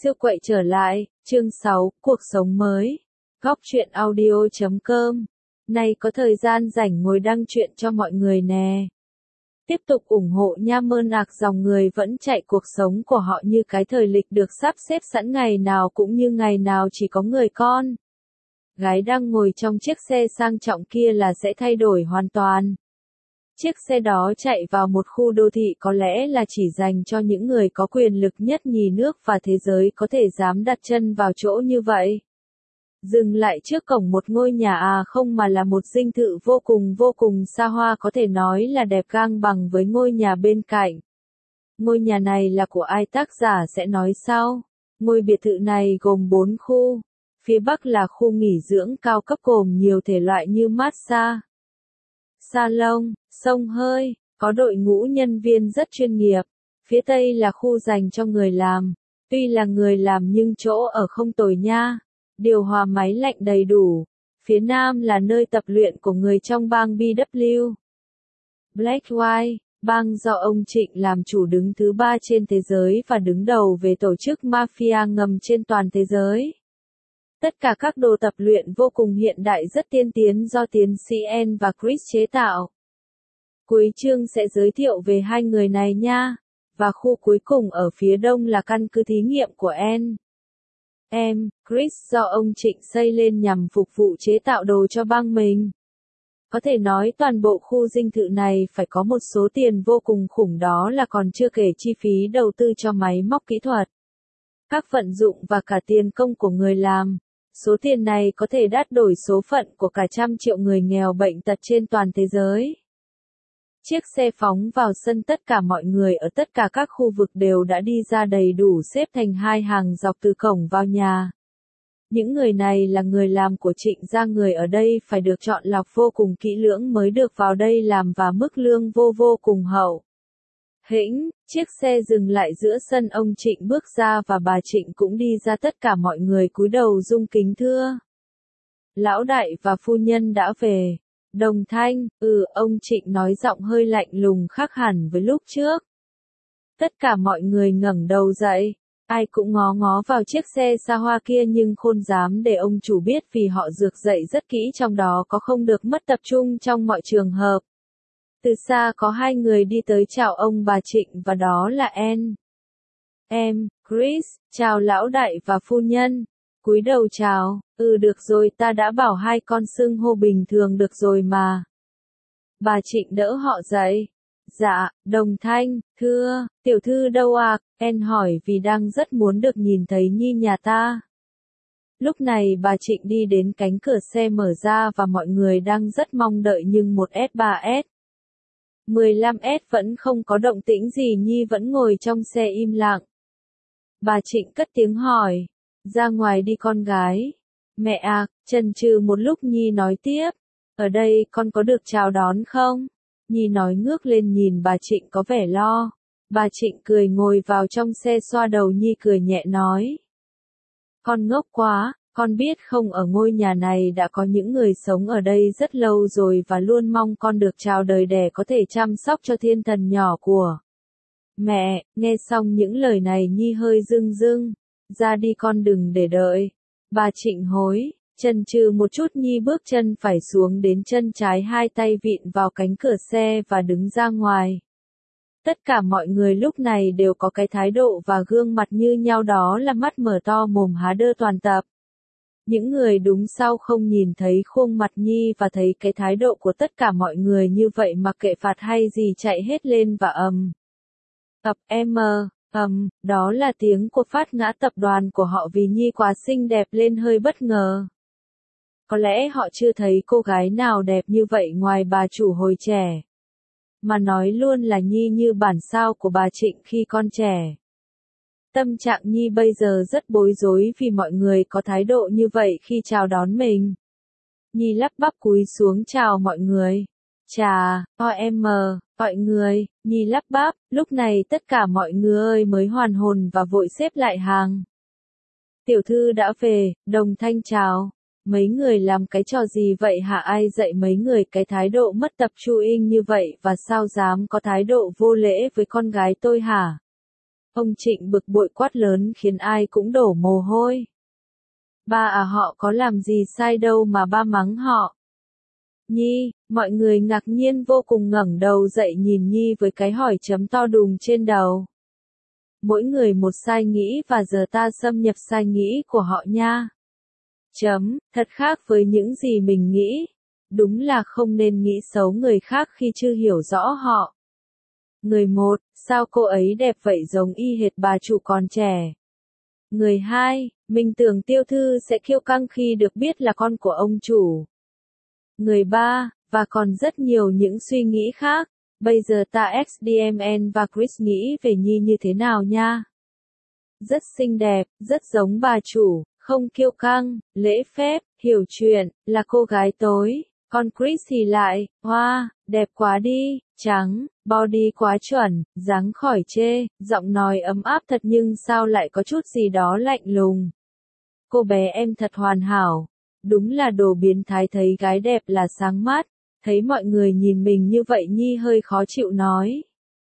Siêu quậy trở lại, chương 6, cuộc sống mới. Góc truyện audio.com. Nay có thời gian rảnh ngồi đăng truyện cho mọi người nè. Tiếp tục ủng hộ nha, mơn ạc dòng người vẫn chạy cuộc sống của họ như cái thời lịch được sắp xếp sẵn, ngày nào cũng như ngày nào chỉ có người con gái đang ngồi trong chiếc xe sang trọng kia là sẽ thay đổi hoàn toàn. Chiếc xe đó chạy vào một khu đô thị có lẽ là chỉ dành cho những người có quyền lực nhất nhì nước và thế giới có thể dám đặt chân vào chỗ như vậy. Dừng lại trước cổng một ngôi nhà không mà là một dinh thự vô cùng xa hoa, có thể nói là đẹp ngang bằng với ngôi nhà bên cạnh. Ngôi nhà này là của ai, tác giả sẽ nói sau. Ngôi biệt thự này gồm 4 khu. Phía Bắc là khu nghỉ dưỡng cao cấp gồm nhiều thể loại như massage, salon, xông hơi, có đội ngũ nhân viên rất chuyên nghiệp. Phía Tây là khu dành cho người làm. Tuy là người làm nhưng chỗ ở không tồi nha. Điều hòa máy lạnh đầy đủ. Phía Nam là nơi tập luyện của người trong bang BW. Black White, bang do ông Trịnh làm chủ, đứng thứ 3 trên thế giới và đứng đầu về tổ chức mafia ngầm trên toàn thế giới. Tất cả các đồ tập luyện vô cùng hiện đại, rất tiên tiến do tiến sĩ N và Chris chế tạo. Cuối chương sẽ giới thiệu về hai người này nha. Và khu cuối cùng ở phía đông là căn cứ thí nghiệm của Chris do ông Trịnh xây lên nhằm phục vụ chế tạo đồ cho bang mình. Có thể nói toàn bộ khu dinh thự này phải có một số tiền vô cùng khủng, đó là còn chưa kể chi phí đầu tư cho máy móc kỹ thuật, các vận dụng và cả tiền công của người làm. Số tiền này có thể đắt đổi số phận của cả trăm triệu người nghèo bệnh tật trên toàn thế giới. Chiếc xe phóng vào sân, tất cả mọi người ở tất cả các khu vực đều đã đi ra đầy đủ, xếp thành hai hàng dọc từ cổng vào nhà. Những người này là người làm của Trịnh gia, người ở đây phải được chọn lọc vô cùng kỹ lưỡng mới được vào đây làm và mức lương vô cùng hậu hĩnh. Chiếc xe dừng lại giữa sân, ông Trịnh bước ra và bà Trịnh cũng đi ra, tất cả mọi người cúi đầu dung kính thưa. Lão đại và phu nhân đã về. Đồng thanh, ông Trịnh nói giọng hơi lạnh lùng khác hẳn với lúc trước. Tất cả mọi người ngẩng đầu dậy, ai cũng ngó ngó vào chiếc xe xa hoa kia nhưng không dám để ông chủ biết vì họ rược dậy rất kỹ, trong đó có không được mất tập trung trong mọi trường hợp. Từ xa có hai người đi tới chào ông bà Trịnh và đó là Chris, chào lão đại và phu nhân. Cúi đầu chào, được rồi, ta đã bảo hai con xưng hô bình thường được rồi mà. Bà Trịnh đỡ họ dậy. Dạ, đồng thanh, thưa, tiểu thư đâu à? Hỏi vì đang rất muốn được nhìn thấy nhi nhà ta. Lúc này bà Trịnh đi đến, cánh cửa xe mở ra và mọi người đang rất mong đợi nhưng một S3S 15S vẫn không có động tĩnh gì, nhi vẫn ngồi trong xe im lặng. Bà Trịnh cất tiếng hỏi. Ra ngoài đi con gái. Mẹ à, chần chừ một lúc nhi nói tiếp. Ở đây con có được chào đón không? Nhi nói ngước lên nhìn bà Trịnh có vẻ lo. Bà Trịnh cười ngồi vào trong xe xoa đầu nhi, cười nhẹ nói. Con ngốc quá, con biết không, ở ngôi nhà này đã có những người sống ở đây rất lâu rồi và luôn mong con được chào đời để có thể chăm sóc cho thiên thần nhỏ của mẹ. Nghe xong những lời này nhi hơi rưng rưng. Ra đi con, đừng để đợi. Bà Trịnh hối, chần chừ một chút nhi bước chân phải xuống đến chân trái, hai tay vịn vào cánh cửa xe và đứng ra ngoài. Tất cả mọi người lúc này đều có cái thái độ và gương mặt như nhau, đó là mắt mở to mồm há đơ toàn tập. Những người đúng sau không nhìn thấy khuôn mặt nhi và thấy cái thái độ của tất cả mọi người như vậy, mặc kệ phạt hay gì chạy hết lên và đó là tiếng của phát ngã tập đoàn của họ vì nhi quá xinh đẹp lên hơi bất ngờ. Có lẽ họ chưa thấy cô gái nào đẹp như vậy ngoài bà chủ hồi trẻ. Mà nói luôn là nhi như bản sao của bà Trịnh khi con trẻ. Tâm trạng nhi bây giờ rất bối rối vì mọi người có thái độ như vậy khi chào đón mình. Nhi lắp bắp cúi xuống chào mọi người. Chà, mọi người, nhi lắp bắp. Lúc này tất cả mọi người mới hoàn hồn và vội xếp lại hàng. Tiểu thư đã về, đồng thanh chào. Mấy người làm cái trò gì vậy hả? Ai dạy mấy người cái thái độ mất tập trung như vậy và sao dám có thái độ vô lễ với con gái tôi hả? Ông Trịnh bực bội quát lớn khiến ai cũng đổ mồ hôi. Ba à, họ có làm gì sai đâu mà ba mắng họ. Nhi, mọi người ngạc nhiên vô cùng ngẩng đầu dậy nhìn Nhi với cái hỏi chấm to đùng trên đầu. Mỗi người một sai nghĩ và giờ ta xâm nhập sai nghĩ của họ nha. Thật khác với những gì mình nghĩ. Đúng là không nên nghĩ xấu người khác khi chưa hiểu rõ họ. Người 1, sao cô ấy đẹp vậy giống y hệt bà chủ còn trẻ. Người 2, mình tưởng Tiêu Thư sẽ kiêu căng khi được biết là con của ông chủ. Người 3, và còn rất nhiều những suy nghĩ khác. Bây giờ ta XDMN và Chris nghĩ về Nhi như thế nào nha? Rất xinh đẹp, rất giống bà chủ, không kiêu căng, lễ phép, hiểu chuyện, là cô gái tối. Còn Chris thì lại, hoa, đẹp quá đi, trắng, body quá chuẩn, dáng khỏi chê, giọng nói ấm áp thật nhưng sao lại có chút gì đó lạnh lùng. Cô bé em thật hoàn hảo, đúng là đồ biến thái, thấy gái đẹp là sáng mắt, thấy mọi người nhìn mình như vậy Nhi hơi khó chịu nói.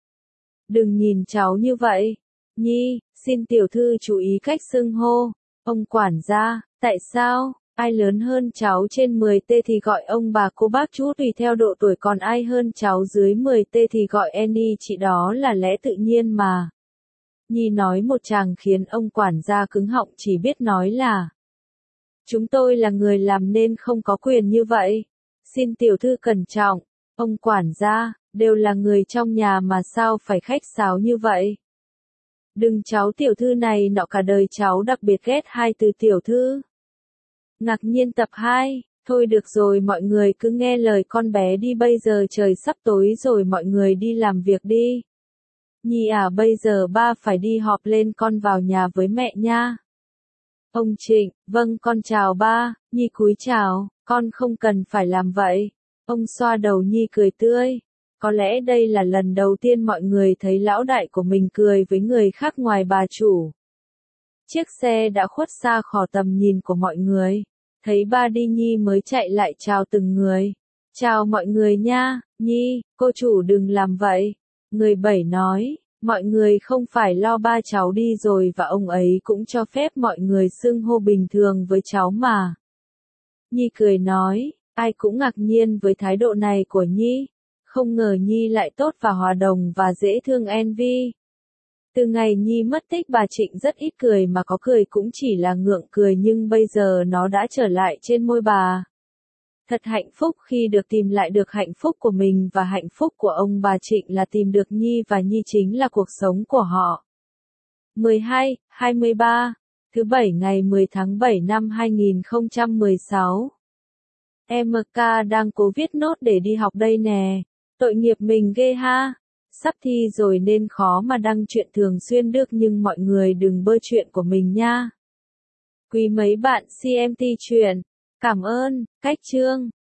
Đừng nhìn cháu như vậy. Nhi, xin tiểu thư chú ý cách xưng hô. Ông quản gia, tại sao? Ai lớn hơn cháu trên 10T thì gọi ông bà cô bác chú tùy theo độ tuổi, còn ai hơn cháu dưới 10T thì gọi Annie chị, đó là lẽ tự nhiên mà. Nhi nói một tràng khiến ông quản gia cứng họng, chỉ biết nói là chúng tôi là người làm nên không có quyền như vậy. Xin tiểu thư cẩn trọng. Ông quản gia, đều là người trong nhà mà sao phải khách sáo như vậy? Đừng cháu tiểu thư này nọ, cả đời cháu đặc biệt ghét hai từ tiểu thư. Ngạc nhiên tập 2, thôi được rồi mọi người cứ nghe lời con bé đi, bây giờ trời sắp tối rồi, mọi người đi làm việc đi. Nhi à, bây giờ ba phải đi họp, lên con vào nhà với mẹ nha. Ông Trịnh, vâng con chào ba. Nhi cúi chào, con không cần phải làm vậy. Ông xoa đầu Nhi cười tươi. Có lẽ đây là lần đầu tiên mọi người thấy lão đại của mình cười với người khác ngoài bà chủ. Chiếc xe đã khuất xa khỏi tầm nhìn của mọi người. Thấy ba đi Nhi mới chạy lại chào từng người. Chào mọi người nha. Nhi, cô chủ đừng làm vậy. Người 7 nói, mọi người không phải lo, ba cháu đi rồi và ông ấy cũng cho phép mọi người xưng hô bình thường với cháu mà. Nhi cười nói, ai cũng ngạc nhiên với thái độ này của Nhi. Không ngờ Nhi lại tốt và hòa đồng và dễ thương Envy. Từ ngày Nhi mất tích, bà Trịnh rất ít cười, mà có cười cũng chỉ là ngượng cười, nhưng bây giờ nó đã trở lại trên môi bà. Thật hạnh phúc khi được tìm lại được hạnh phúc của mình, và hạnh phúc của ông bà Trịnh là tìm được Nhi, và Nhi chính là cuộc sống của họ. 12-23, thứ Bảy ngày 10 tháng 7 năm 2016. MK đang cố viết nốt để đi học đây nè. Tội nghiệp mình ghê ha. Sắp thi rồi nên khó mà đăng chuyện thường xuyên được, nhưng mọi người đừng bơ chuyện của mình nha. Quý mấy bạn CMT truyện. Cảm ơn, cách chương.